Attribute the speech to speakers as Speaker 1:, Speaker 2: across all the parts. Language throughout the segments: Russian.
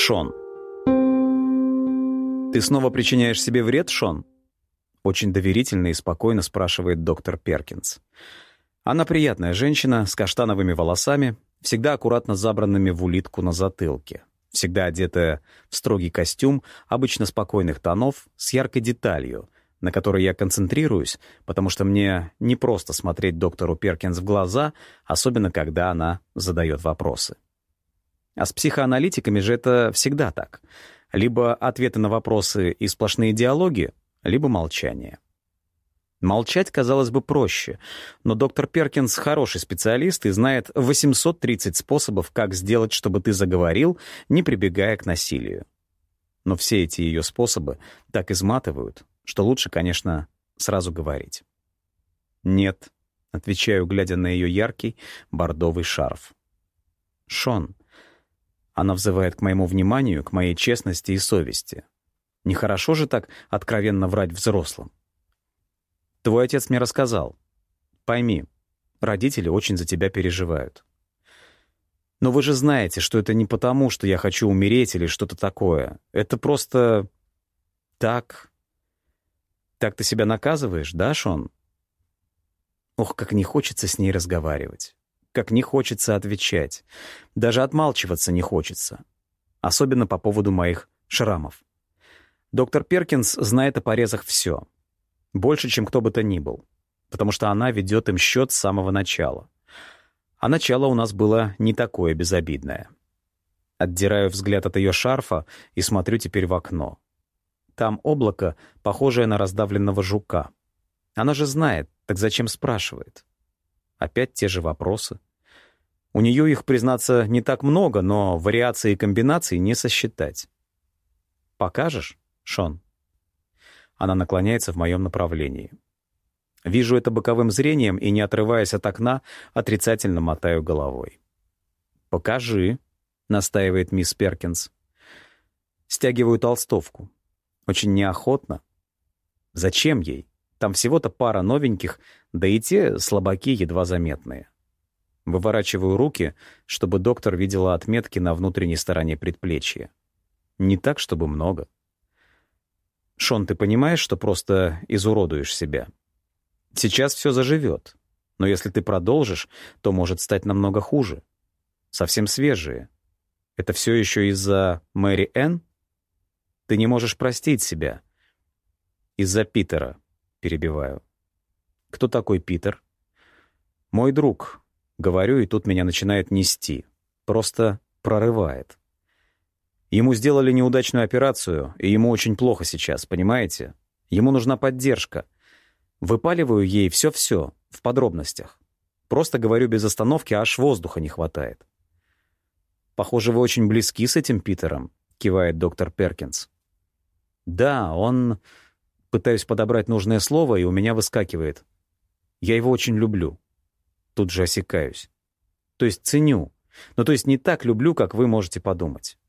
Speaker 1: Шон. «Ты снова причиняешь себе вред, Шон?» Очень доверительно и спокойно спрашивает доктор Перкинс. Она приятная женщина с каштановыми волосами, всегда аккуратно забранными в улитку на затылке, всегда одетая в строгий костюм, обычно спокойных тонов, с яркой деталью, на которой я концентрируюсь, потому что мне не просто смотреть доктору Перкинс в глаза, особенно когда она задает вопросы. А с психоаналитиками же это всегда так. Либо ответы на вопросы и сплошные диалоги, либо молчание. Молчать, казалось бы, проще, но доктор Перкинс хороший специалист и знает 830 способов, как сделать, чтобы ты заговорил, не прибегая к насилию. Но все эти ее способы так изматывают, что лучше, конечно, сразу говорить. «Нет», — отвечаю, глядя на ее яркий бордовый шарф. «Шон». Она взывает к моему вниманию, к моей честности и совести. Нехорошо же так откровенно врать взрослым. Твой отец мне рассказал. Пойми, родители очень за тебя переживают. Но вы же знаете, что это не потому, что я хочу умереть или что-то такое. Это просто так. Так ты себя наказываешь, да, Шон? Ох, как не хочется с ней разговаривать. Как не хочется отвечать. Даже отмалчиваться не хочется. Особенно по поводу моих шрамов. Доктор Перкинс знает о порезах все. Больше, чем кто бы то ни был. Потому что она ведет им счет с самого начала. А начало у нас было не такое безобидное. Отдираю взгляд от ее шарфа и смотрю теперь в окно. Там облако, похожее на раздавленного жука. Она же знает, так зачем спрашивает? Опять те же вопросы. У нее их, признаться, не так много, но вариаций и комбинаций не сосчитать. «Покажешь, Шон?» Она наклоняется в моем направлении. Вижу это боковым зрением и, не отрываясь от окна, отрицательно мотаю головой. «Покажи», — настаивает мисс Перкинс. Стягиваю толстовку. Очень неохотно. Зачем ей? Там всего-то пара новеньких, да и те слабаки едва заметные. Выворачиваю руки, чтобы доктор видела отметки на внутренней стороне предплечья. Не так, чтобы много. «Шон, ты понимаешь, что просто изуродуешь себя? Сейчас все заживет, но если ты продолжишь, то может стать намного хуже. Совсем свежие. Это все еще из-за Мэри Энн? Ты не можешь простить себя. Из-за Питера», — перебиваю. «Кто такой Питер?» «Мой друг», — говорю, и тут меня начинает нести. Просто прорывает. Ему сделали неудачную операцию, и ему очень плохо сейчас, понимаете? Ему нужна поддержка. Выпаливаю ей все-все, в подробностях. Просто говорю без остановки, аж воздуха не хватает. «Похоже, вы очень близки с этим Питером», — кивает доктор Перкинс. «Да, он...» Пытаюсь подобрать нужное слово, и у меня выскакивает. «Я его очень люблю». Тут же осекаюсь. То есть ценю. Но то есть не так люблю, как вы можете подумать.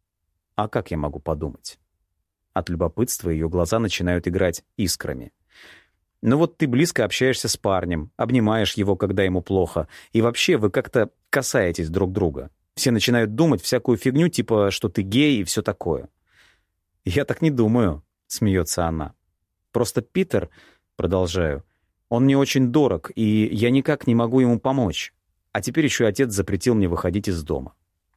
Speaker 1: А как я могу подумать? От любопытства ее глаза начинают играть искрами. Ну вот ты близко общаешься с парнем, обнимаешь его, когда ему плохо, и вообще вы как-то касаетесь друг друга. Все начинают думать всякую фигню, типа, что ты гей и все такое. «Я так не думаю», — смеется она. «Просто Питер, продолжаю, он мне очень дорог, и я никак не могу ему помочь. А теперь еще отец запретил мне выходить из дома».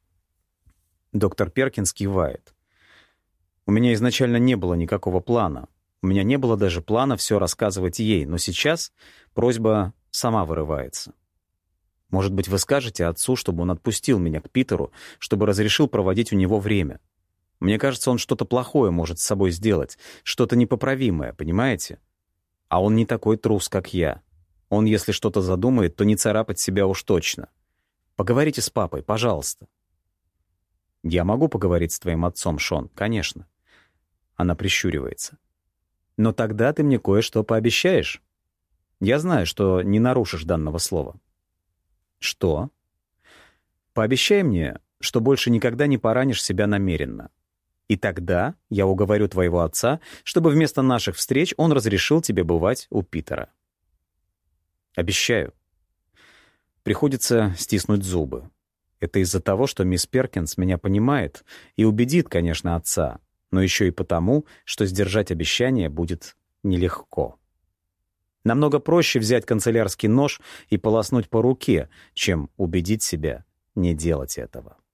Speaker 1: Доктор Перкинс кивает. У меня изначально не было никакого плана. У меня не было даже плана все рассказывать ей, но сейчас просьба сама вырывается. «Может быть, вы скажете отцу, чтобы он отпустил меня к Питеру, чтобы разрешил проводить у него время? Мне кажется, он что-то плохое может с собой сделать, что-то непоправимое, понимаете? А он не такой трус, как я. Он, если что-то задумает, то не царапать себя уж точно. Поговорите с папой, пожалуйста». «Я могу поговорить с твоим отцом, Шон, конечно». Она прищуривается. «Но тогда ты мне кое-что пообещаешь. Я знаю, что не нарушишь данного слова». «Что?» «Пообещай мне, что больше никогда не поранишь себя намеренно. И тогда я уговорю твоего отца, чтобы вместо наших встреч он разрешил тебе бывать у Питера». «Обещаю». Приходится стиснуть зубы. Это из-за того, что мисс Перкинс меня понимает и убедит, конечно, отца, но еще и потому, что сдержать обещание будет нелегко. Намного проще взять канцелярский нож и полоснуть по руке, чем убедить себя не делать этого.